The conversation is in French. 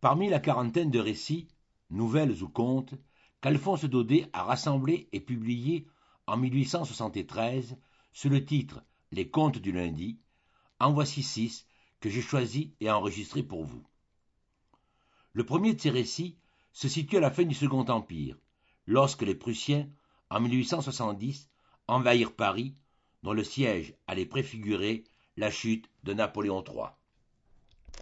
Parmi la quarantaine de récits, nouvelles ou contes, qu'Alphonse Daudet a rassemblés et publiés en 1873 sous le titre Les Contes du lundi, en voici 6 que j'ai choisis et enregistrés pour vous. Le premier de ces récits se situe à la fin du Second Empire, lorsque les Prussiens, en 1870, envahirent Paris, dont le siège allait préfigurer la chute de Napoléon III.